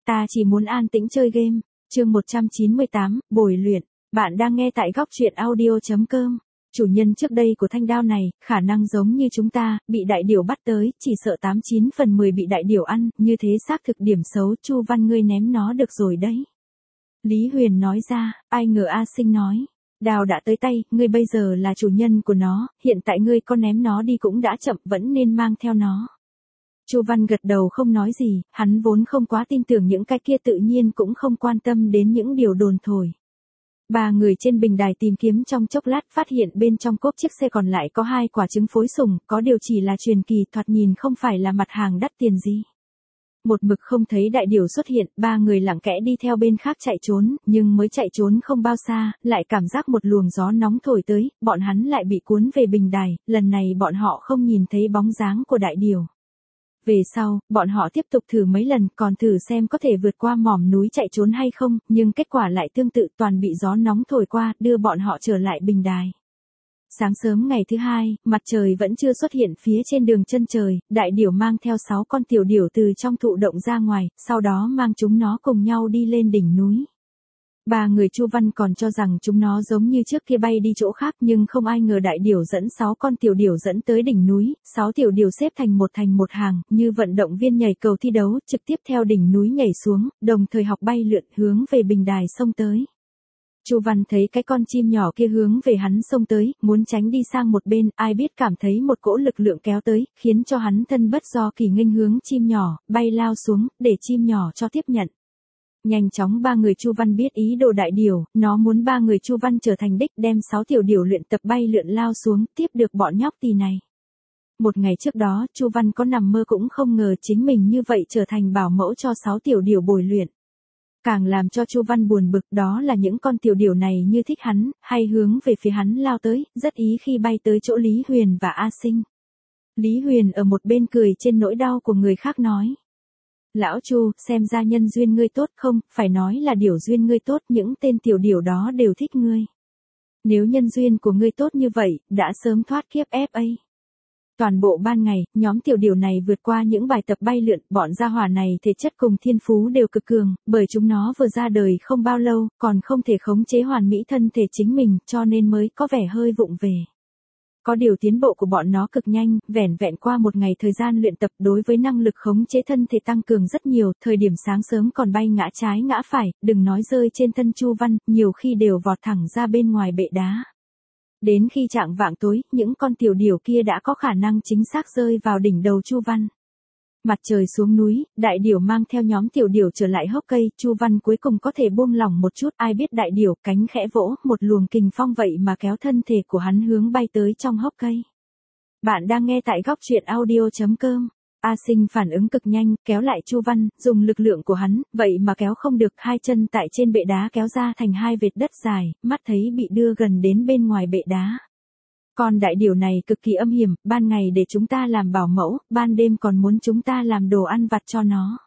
Ta chỉ muốn an tĩnh chơi game. Chương 198, bồi luyện. Bạn đang nghe tại góc truyện audio.com. Chủ nhân trước đây của thanh đao này, khả năng giống như chúng ta, bị đại điểu bắt tới, chỉ sợ 89 phần 10 bị đại điểu ăn, như thế xác thực điểm xấu, Chu Văn ngươi ném nó được rồi đấy. Lý Huyền nói ra, ai ngờ A Sinh nói. Đao đã tới tay, ngươi bây giờ là chủ nhân của nó, hiện tại ngươi có ném nó đi cũng đã chậm, vẫn nên mang theo nó. Chu Văn gật đầu không nói gì, hắn vốn không quá tin tưởng những cái kia, tự nhiên cũng không quan tâm đến những điều đồn thổi. Ba người trên bình đài tìm kiếm trong chốc lát, phát hiện bên trong cốp chiếc xe còn lại có 2 quả trứng phối sủng, có điều chỉ là truyền kỳ, thoạt nhìn không phải là mặt hàng đắt tiền gì. Một mực không thấy đại điểu xuất hiện, ba người lặng lẽ đi theo bên khác chạy trốn, nhưng mới chạy trốn không bao xa, lại cảm giác một luồng gió nóng thổi tới, bọn hắn lại bị cuốn về bình đài, lần này bọn họ không nhìn thấy bóng dáng của đại điểu. Về sau, bọn họ tiếp tục thử mấy lần, còn thử xem có thể vượt qua mỏm núi chạy trốn hay không, nhưng kết quả lại tương tự, toàn bị gió nóng thổi qua, đưa bọn họ trở lại bình đài. Sáng sớm ngày thứ hai, mặt trời vẫn chưa xuất hiện phía trên đường chân trời, đại điểu mang theo 6 con tiểu điểu từ trong thụ động ra ngoài, sau đó mang chúng nó cùng nhau đi lên đỉnh núi. Ba người Chu Văn còn cho rằng chúng nó giống như trước kia bay đi chỗ khác, nhưng không ai ngờ đại điểu dẫn 6 con tiểu điểu dẫn tới đỉnh núi, 6 tiểu điểu xếp thành một hàng, như vận động viên nhảy cầu thi đấu, trực tiếp theo đỉnh núi nhảy xuống, đồng thời học bay lượn hướng về bình đài xông tới. Chu Văn thấy cái con chim nhỏ kia hướng về hắn xông tới, muốn tránh đi sang một bên, ai biết cảm thấy một cỗ lực lượng kéo tới, khiến cho hắn thân bất do kỳ nghênh hướng chim nhỏ, bay lao xuống, để chim nhỏ cho tiếp nhận. Nhanh chóng ba người Chu Văn biết ý đồ đại điểu, nó muốn ba người Chu Văn trở thành đích, đem 6 tiểu điểu luyện tập bay lượn lao xuống, tiếp được bọn nhóc tỳ này. Một ngày trước đó, Chu Văn có nằm mơ cũng không ngờ chính mình như vậy trở thành bảo mẫu cho 6 tiểu điểu bồi luyện. Càng làm cho Chu Văn buồn bực đó là những con tiểu điểu này như thích hắn, hay hướng về phía hắn lao tới, rất ý khi bay tới chỗ Lý Huyền và A Sinh. Lý Huyền ở một bên cười trên nỗi đau của người khác nói. Lão Chu, xem ra nhân duyên ngươi tốt, không, phải nói là điểu duyên ngươi tốt, những tên tiểu điểu đó đều thích ngươi. Nếu nhân duyên của ngươi tốt như vậy, đã sớm thoát kiếp FA. Toàn bộ ban ngày, nhóm tiểu điểu này vượt qua những bài tập bay lượn, bọn gia hỏa này thể chất cùng thiên phú đều cực cường, bởi chúng nó vừa ra đời không bao lâu, còn không thể khống chế hoàn mỹ thân thể chính mình, cho nên mới có vẻ hơi vụng về. Có điều tiến bộ của bọn nó cực nhanh, vẻn vẹn qua một ngày thời gian luyện tập, đối với năng lực khống chế thân thể tăng cường rất nhiều, thời điểm sáng sớm còn bay ngã trái ngã phải, đừng nói rơi trên thân Chu Văn, nhiều khi đều vọt thẳng ra bên ngoài bệ đá. Đến khi chạng vạng tối, những con tiểu điểu kia đã có khả năng chính xác rơi vào đỉnh đầu Chu Văn. Mặt trời xuống núi, đại điểu mang theo nhóm tiểu điểu trở lại hốc cây, Chu Văn cuối cùng có thể buông lỏng một chút, ai biết đại điểu cánh khẽ vỗ, một luồng kình phong vậy mà kéo thân thể của hắn hướng bay tới trong hốc cây. Bạn đang nghe tại góc truyện audio.com. A Sinh phản ứng cực nhanh, kéo lại Chu Văn, dùng lực lượng của hắn, vậy mà kéo không được, 2 chân tại trên bệ đá kéo ra thành 2 vệt đất dài, mắt thấy bị đưa gần đến bên ngoài bệ đá. Con đại điểu này cực kỳ âm hiểm, ban ngày để chúng ta làm bảo mẫu, ban đêm còn muốn chúng ta làm đồ ăn vặt cho nó.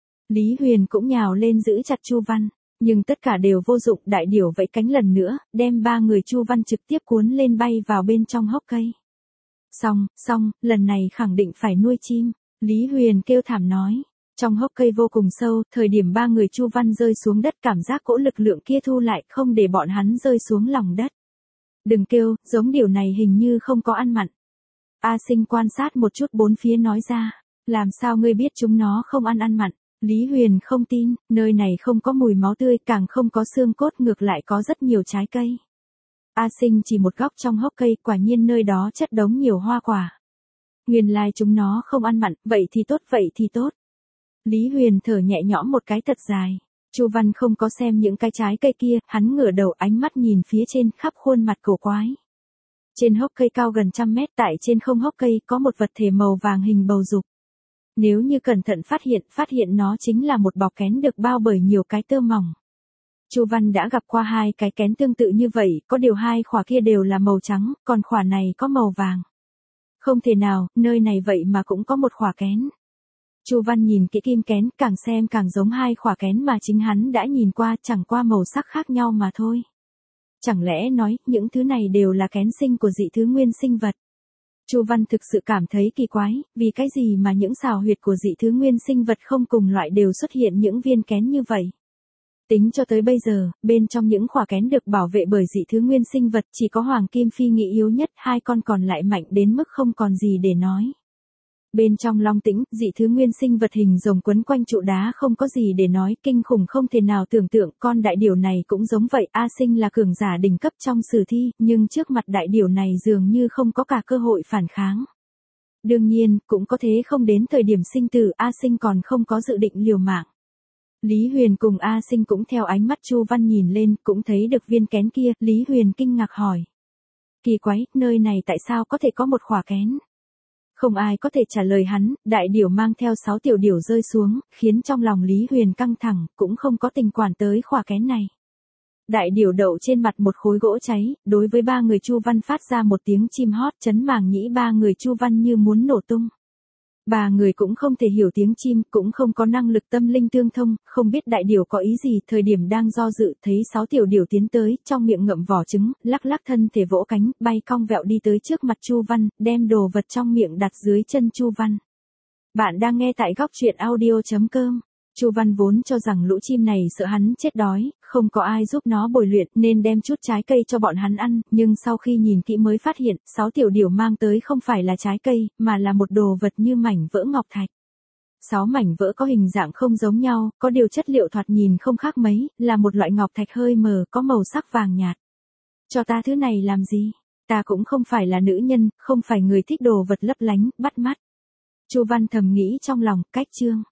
Lý Huyền cũng nhào lên giữ chặt Chu Văn, nhưng tất cả đều vô dụng, đại điểu vẫy cánh lần nữa, đem ba người Chu Văn trực tiếp cuốn lên bay vào bên trong hốc cây. Xong, lần này khẳng định phải nuôi chim, Lý Huyền kêu thảm nói. Trong hốc cây vô cùng sâu, thời điểm ba người Chu Văn rơi xuống đất, cảm giác cỗ lực lượng kia thu lại, không để bọn hắn rơi xuống lòng đất. Đừng kêu, giống điều này hình như không có ăn mặn. A Sinh quan sát một chút bốn phía nói ra, làm sao ngươi biết chúng nó không ăn mặn? Lý Huyền không tin, nơi này không có mùi máu tươi, càng không có xương cốt, ngược lại có rất nhiều trái cây. A Sinh chỉ một góc trong hốc cây, quả nhiên nơi đó chất đống nhiều hoa quả. Nguyên lai chúng nó không ăn mặn, vậy thì tốt. Lý Huyền thở nhẹ nhõm một cái thật dài. Chu Văn không có xem những cái trái cây kia, hắn ngửa đầu ánh mắt nhìn phía trên, khắp khuôn mặt cổ quái. Trên hốc cây cao gần 100 mét, tại trên không hốc cây có một vật thể màu vàng hình bầu dục. Nếu như cẩn thận phát hiện nó chính là một bọc kén được bao bởi nhiều cái tơ mỏng. Chu Văn đã gặp qua 2 cái kén tương tự như vậy, có điều 2 khỏa kia đều là màu trắng, còn khỏa này có màu vàng. Không thể nào, nơi này vậy mà cũng có một khỏa kén. Chu Văn nhìn kỹ kim kén, càng xem càng giống 2 khỏa kén mà chính hắn đã nhìn qua, chẳng qua màu sắc khác nhau mà thôi. Chẳng lẽ nói, những thứ này đều là kén sinh của dị thứ nguyên sinh vật? Chu Văn thực sự cảm thấy kỳ quái, vì cái gì mà những xào huyệt của dị thứ nguyên sinh vật không cùng loại đều xuất hiện những viên kén như vậy. Tính cho tới bây giờ, bên trong những khỏa kén được bảo vệ bởi dị thứ nguyên sinh vật chỉ có Hoàng Kim Phi Nghị yếu nhất, hai con còn lại mạnh đến mức không còn gì để nói. Bên trong Long Tĩnh, dị thứ nguyên sinh vật hình rồng quấn quanh trụ đá không có gì để nói, kinh khủng không thể nào tưởng tượng, con đại điểu này cũng giống vậy, A Sinh là cường giả đỉnh cấp trong sử thi, nhưng trước mặt đại điểu này dường như không có cả cơ hội phản kháng. Đương nhiên, cũng có thế không đến thời điểm sinh tử, A Sinh còn không có dự định liều mạng. Lý Huyền cùng A Sinh cũng theo ánh mắt Chu Văn nhìn lên, cũng thấy được viên kén kia, Lý Huyền kinh ngạc hỏi. Kỳ quái, nơi này tại sao có thể có một khỏa kén? Không ai có thể trả lời hắn, đại điểu mang theo 6 tiểu điểu rơi xuống, khiến trong lòng Lý Huyền căng thẳng, cũng không có tình quản tới khỏa kén này. Đại điểu đậu trên mặt một khối gỗ cháy, đối với 3 người Chu Văn phát ra một tiếng chim hót, chấn màng nhĩ 3 người Chu Văn như muốn nổ tung. 3 người cũng không thể hiểu tiếng chim, cũng không có năng lực tâm linh tương thông, không biết đại điểu có ý gì, thời điểm đang do dự, thấy 6 tiểu điểu tiến tới, trong miệng ngậm vỏ trứng, lắc lắc thân thể vỗ cánh, bay cong vẹo đi tới trước mặt Chu Văn, đem đồ vật trong miệng đặt dưới chân Chu Văn. Bạn đang nghe tại góc truyện audio.com. Chu Văn vốn cho rằng lũ chim này sợ hắn chết đói, không có ai giúp nó bồi luyện nên đem chút trái cây cho bọn hắn ăn, nhưng sau khi nhìn kỹ mới phát hiện, 6 tiểu điểu mang tới không phải là trái cây, mà là một đồ vật như mảnh vỡ ngọc thạch. 6 mảnh vỡ có hình dạng không giống nhau, có điều chất liệu thoạt nhìn không khác mấy, là một loại ngọc thạch hơi mờ, có màu sắc vàng nhạt. Cho ta thứ này làm gì? Ta cũng không phải là nữ nhân, không phải người thích đồ vật lấp lánh, bắt mắt. Chu Văn thầm nghĩ trong lòng, cách chương.